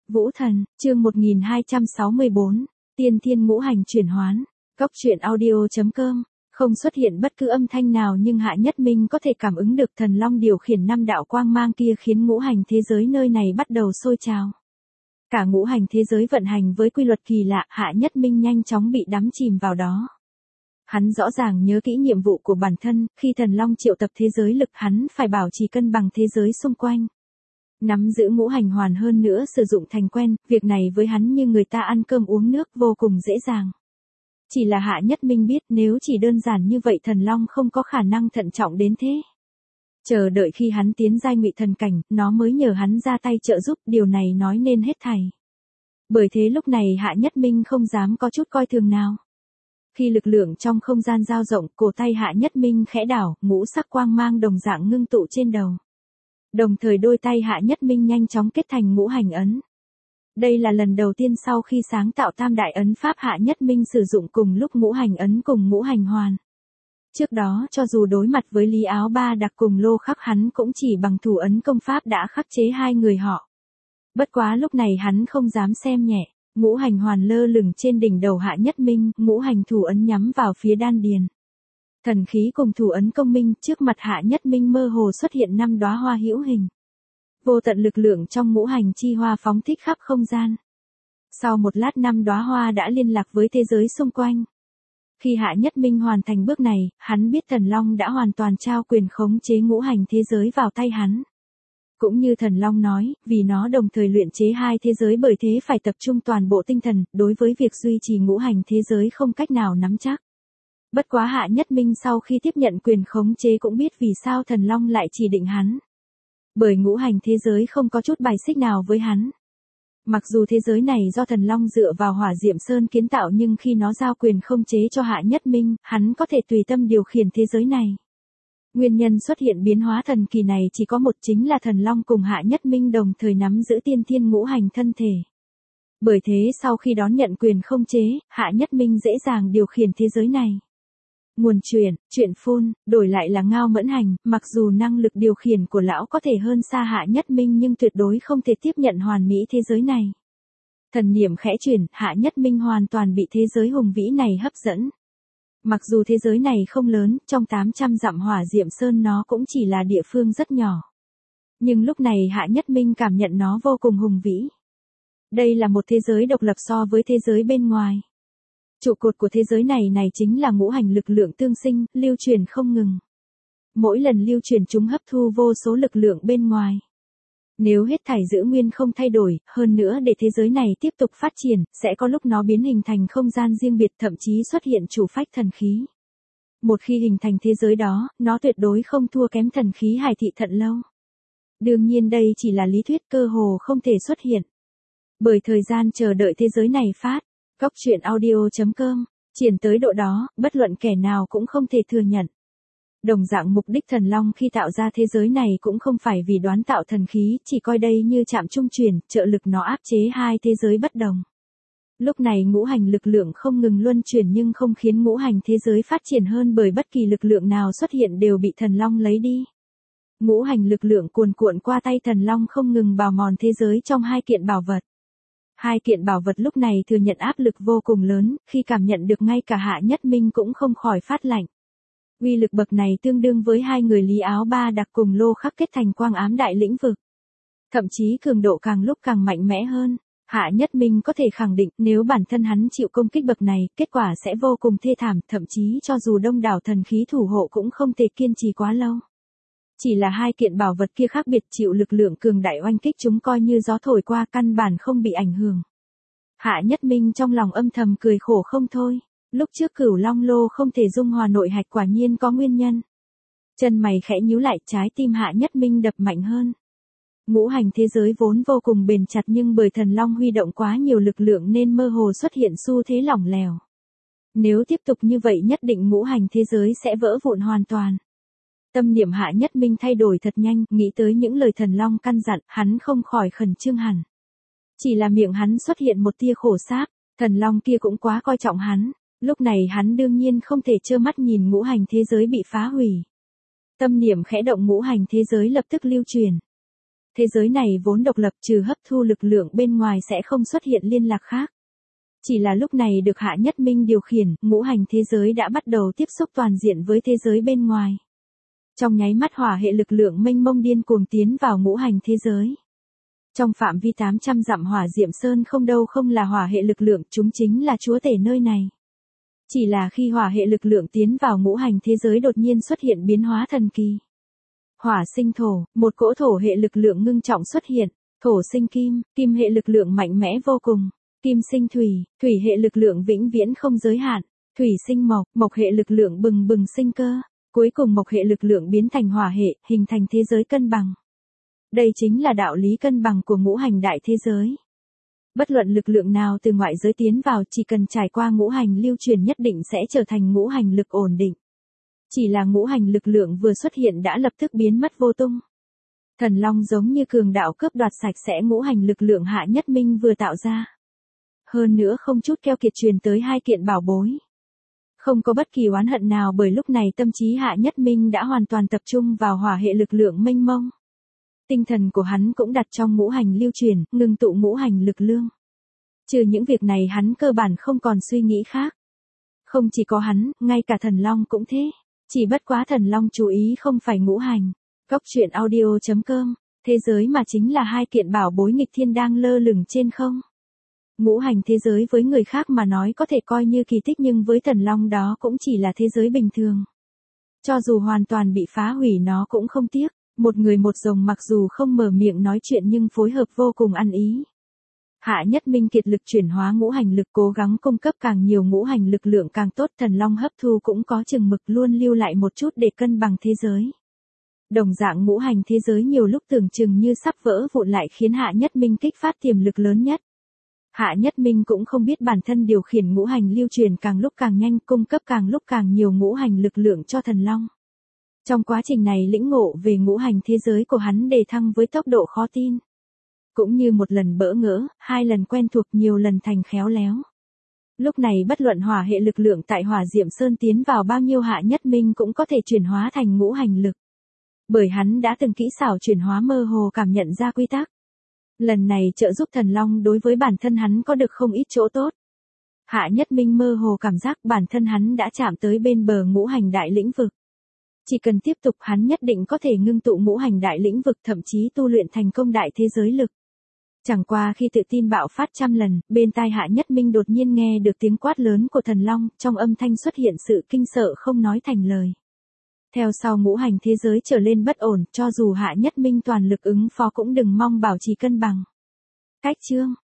Vũ Thần, chương 1264, Tiên Thiên Ngũ Hành chuyển hoán. Góc truyện audio.com. Không xuất hiện bất cứ âm thanh nào nhưng Hạ Nhất Minh có thể cảm ứng được thần long điều khiển năm đạo quang mang kia khiến ngũ hành thế giới nơi này bắt đầu sôi trào. Cả ngũ hành thế giới vận hành với quy luật kỳ lạ, Hạ Nhất Minh nhanh chóng bị đắm chìm vào đó. Hắn rõ ràng nhớ kỹ nhiệm vụ của bản thân, khi thần long triệu tập thế giới lực hắn phải bảo trì cân bằng thế giới xung quanh. Nắm giữ ngũ hành hoàn hơn nữa sử dụng thành quen, việc này với hắn như người ta ăn cơm uống nước vô cùng dễ dàng. Chỉ là Hạ Nhất Minh biết nếu chỉ đơn giản như vậy thần long không có khả năng thận trọng đến thế. Chờ đợi khi hắn tiến giai ngụy thần cảnh, nó mới nhờ hắn ra tay trợ giúp, điều này nói nên hết thảy. Bởi thế lúc này Hạ Nhất Minh không dám có chút coi thường nào. Khi lực lượng trong không gian dao rộng, cổ tay Hạ Nhất Minh khẽ đảo, ngũ sắc quang mang đồng dạng ngưng tụ trên đầu. Đồng thời đôi tay Hạ Nhất Minh nhanh chóng kết thành ngũ hành ấn. Đây là lần đầu tiên sau khi sáng tạo tam đại ấn pháp Hạ Nhất Minh sử dụng cùng lúc ngũ hành ấn cùng ngũ hành hoàn. Trước đó cho dù đối mặt với Lý Áo Ba Đặc cùng Lô Khắc hắn cũng chỉ bằng thủ ấn công pháp đã khắc chế hai người họ. Bất quá lúc này hắn không dám xem nhẹ, ngũ hành hoàn lơ lửng trên đỉnh đầu Hạ Nhất Minh, ngũ hành thủ ấn nhắm vào phía đan điền. Thần khí cùng thủ ấn công minh, trước mặt Hạ Nhất Minh mơ hồ xuất hiện 5 đóa hoa hữu hình. Vô tận lực lượng trong ngũ hành chi hoa phóng thích khắp không gian. Sau một lát 5 đóa hoa đã liên lạc với thế giới xung quanh. Khi Hạ Nhất Minh hoàn thành bước này, hắn biết thần long đã hoàn toàn trao quyền khống chế ngũ hành thế giới vào tay hắn. Cũng như thần long nói, vì nó đồng thời luyện chế hai thế giới bởi thế phải tập trung toàn bộ tinh thần, đối với việc duy trì ngũ hành thế giới không cách nào nắm chắc. Bất quá Hạ Nhất Minh sau khi tiếp nhận quyền khống chế cũng biết vì sao thần long lại chỉ định hắn. Bởi ngũ hành thế giới không có chút bài xích nào với hắn. Mặc dù thế giới này do thần long dựa vào Hỏa Diệm Sơn kiến tạo nhưng khi nó giao quyền khống chế cho Hạ Nhất Minh, hắn có thể tùy tâm điều khiển thế giới này. Nguyên nhân xuất hiện biến hóa thần kỳ này chỉ có một, chính là thần long cùng Hạ Nhất Minh đồng thời nắm giữ tiên thiên ngũ hành thân thể. Bởi thế sau khi đón nhận quyền khống chế, Hạ Nhất Minh dễ dàng điều khiển thế giới này. Nguồn chuyện phun, đổi lại là Ngao Mẫn Hành, mặc dù năng lực điều khiển của lão có thể hơn xa Hạ Nhất Minh nhưng tuyệt đối không thể tiếp nhận hoàn mỹ thế giới này. Thần niệm khẽ chuyển, Hạ Nhất Minh hoàn toàn bị thế giới hùng vĩ này hấp dẫn. Mặc dù thế giới này không lớn, trong 800 dặm Hỏa Diệm Sơn nó cũng chỉ là địa phương rất nhỏ. Nhưng lúc này Hạ Nhất Minh cảm nhận nó vô cùng hùng vĩ. Đây là một thế giới độc lập so với thế giới bên ngoài. Trụ cột của thế giới này chính là ngũ hành lực lượng tương sinh, lưu truyền không ngừng. Mỗi lần lưu truyền chúng hấp thu vô số lực lượng bên ngoài. Nếu hết thảy giữ nguyên không thay đổi, hơn nữa để thế giới này tiếp tục phát triển, sẽ có lúc nó biến hình thành không gian riêng biệt, thậm chí xuất hiện chủ phách thần khí. Một khi hình thành thế giới đó, nó tuyệt đối không thua kém thần khí Hải Thị Thận Lâu. Đương nhiên đây chỉ là lý thuyết, cơ hồ không thể xuất hiện. Bởi thời gian chờ đợi thế giới này phát. Góc truyện audio.com, triển tới độ đó, bất luận kẻ nào cũng không thể thừa nhận. Đồng dạng mục đích thần long khi tạo ra thế giới này cũng không phải vì đoán tạo thần khí, chỉ coi đây như trạm trung truyền, trợ lực nó áp chế hai thế giới bất đồng. Lúc này ngũ hành lực lượng không ngừng luân chuyển nhưng không khiến ngũ hành thế giới phát triển hơn bởi bất kỳ lực lượng nào xuất hiện đều bị thần long lấy đi. Ngũ hành lực lượng cuồn cuộn qua tay thần long không ngừng bào mòn thế giới trong hai kiện bảo vật. Hai kiện bảo vật lúc này thừa nhận áp lực vô cùng lớn, khi cảm nhận được ngay cả Hạ Nhất Minh cũng không khỏi phát lạnh. Uy lực bậc này tương đương với hai người Lý Áo Ba Đặc cùng Lô Khắc kết thành quang ám đại lĩnh vực. Thậm chí cường độ càng lúc càng mạnh mẽ hơn. Hạ Nhất Minh có thể khẳng định nếu bản thân hắn chịu công kích bậc này, kết quả sẽ vô cùng thê thảm, thậm chí cho dù đông đảo thần khí thủ hộ cũng không thể kiên trì quá lâu. Chỉ là hai kiện bảo vật kia khác biệt, chịu lực lượng cường đại oanh kích chúng coi như gió thổi qua, căn bản không bị ảnh hưởng. Hạ Nhất Minh trong lòng âm thầm cười khổ không thôi, lúc trước Cửu Long Lô không thể dung hòa nội hạch quả nhiên có nguyên nhân. Chân mày khẽ nhíu lại, trái tim Hạ Nhất Minh đập mạnh hơn. Ngũ hành thế giới vốn vô cùng bền chặt nhưng bởi thần long huy động quá nhiều lực lượng nên mơ hồ xuất hiện xu thế lỏng lẻo. Nếu tiếp tục như vậy nhất định ngũ hành thế giới sẽ vỡ vụn hoàn toàn. Tâm niệm Hạ Nhất Minh thay đổi thật nhanh, nghĩ tới những lời thần long căn dặn, hắn không khỏi khẩn trương hẳn. Chỉ là miệng hắn xuất hiện một tia khổ sáp, thần long kia cũng quá coi trọng hắn, lúc này hắn đương nhiên không thể trơ mắt nhìn ngũ hành thế giới bị phá hủy. Tâm niệm khẽ động ngũ hành thế giới lập tức lưu truyền. Thế giới này vốn độc lập, trừ hấp thu lực lượng bên ngoài sẽ không xuất hiện liên lạc khác. Chỉ là lúc này được Hạ Nhất Minh điều khiển, ngũ hành thế giới đã bắt đầu tiếp xúc toàn diện với thế giới bên ngoài. Trong nháy mắt hỏa hệ lực lượng mênh mông điên cuồng tiến vào ngũ hành thế giới. Trong phạm vi 800 dặm hỏa diệm sơn không đâu không là hỏa hệ lực lượng, chúng chính là chúa tể nơi này. Chỉ là khi hỏa hệ lực lượng tiến vào ngũ hành thế giới đột nhiên xuất hiện biến hóa thần kỳ. Hỏa sinh thổ, một cỗ thổ hệ lực lượng ngưng trọng xuất hiện, thổ sinh kim, kim hệ lực lượng mạnh mẽ vô cùng, kim sinh thủy, thủy hệ lực lượng vĩnh viễn không giới hạn, thủy sinh mộc, mộc hệ lực lượng bừng bừng sinh cơ, cuối cùng mộc hệ lực lượng biến thành hỏa hệ, hình thành thế giới cân bằng. Đây chính là đạo lý cân bằng của ngũ hành đại thế giới. Bất luận lực lượng nào từ ngoại giới tiến vào chỉ cần trải qua ngũ hành lưu truyền nhất định sẽ trở thành ngũ hành lực ổn định. Chỉ là ngũ hành lực lượng vừa xuất hiện đã lập tức biến mất vô tung. Thần Long giống như cường đạo cướp đoạt sạch sẽ ngũ hành lực lượng Hạ Nhất Minh vừa tạo ra. Hơn nữa không chút keo kiệt truyền tới 2 kiện bảo bối. Không có bất kỳ oán hận nào bởi lúc này tâm trí Hạ Nhất Minh đã hoàn toàn tập trung vào hỏa hệ lực lượng mênh mông. Tinh thần của hắn cũng đặt trong ngũ hành lưu truyền, ngưng tụ ngũ hành lực lượng. Trừ những việc này hắn cơ bản không còn suy nghĩ khác. Không chỉ có hắn, ngay cả Thần Long cũng thế. Chỉ bất quá Thần Long chú ý không phải ngũ hành. Góc truyện audio.com, thế giới mà chính là 2 kiện bảo bối nghịch thiên đang lơ lửng trên không. Ngũ hành thế giới với người khác mà nói có thể coi như kỳ tích nhưng với Thần Long đó cũng chỉ là thế giới bình thường. Cho dù hoàn toàn bị phá hủy nó cũng không tiếc. Một người một rồng mặc dù không mở miệng nói chuyện nhưng phối hợp vô cùng ăn ý. Hạ Nhất Minh kiệt lực chuyển hóa ngũ hành lực cố gắng cung cấp càng nhiều ngũ hành lực lượng càng tốt. Thần Long hấp thu cũng có chừng mực luôn lưu lại một chút để cân bằng thế giới. Đồng dạng ngũ hành thế giới nhiều lúc tưởng chừng như sắp vỡ vụn lại khiến Hạ Nhất Minh kích phát tiềm lực lớn nhất. Hạ Nhất Minh cũng không biết bản thân điều khiển ngũ hành lưu truyền càng lúc càng nhanh cung cấp càng lúc càng nhiều ngũ hành lực lượng cho Thần Long. Trong quá trình này lĩnh ngộ về ngũ hành thế giới của hắn đề thăng với tốc độ khó tin. Cũng như một lần bỡ ngỡ, 2 lần quen thuộc nhiều lần thành khéo léo. Lúc này bất luận hỏa hệ lực lượng tại hỏa diệm sơn tiến vào bao nhiêu Hạ Nhất Minh cũng có thể chuyển hóa thành ngũ hành lực. Bởi hắn đã từng kỹ xảo chuyển hóa mơ hồ cảm nhận ra quy tắc. Lần này trợ giúp Thần Long đối với bản thân hắn có được không ít chỗ tốt. Hạ Nhất Minh mơ hồ cảm giác bản thân hắn đã chạm tới bên bờ ngũ hành đại lĩnh vực. Chỉ cần tiếp tục hắn nhất định có thể ngưng tụ ngũ hành đại lĩnh vực thậm chí tu luyện thành công đại thế giới lực. Chẳng qua khi tự tin bạo phát trăm lần, bên tai Hạ Nhất Minh đột nhiên nghe được tiếng quát lớn của Thần Long, trong âm thanh xuất hiện sự kinh sợ không nói thành lời. Theo sau ngũ hành thế giới trở lên bất ổn, cho dù Hạ Nhất Minh toàn lực ứng phó cũng đừng mong bảo trì cân bằng. Cách chương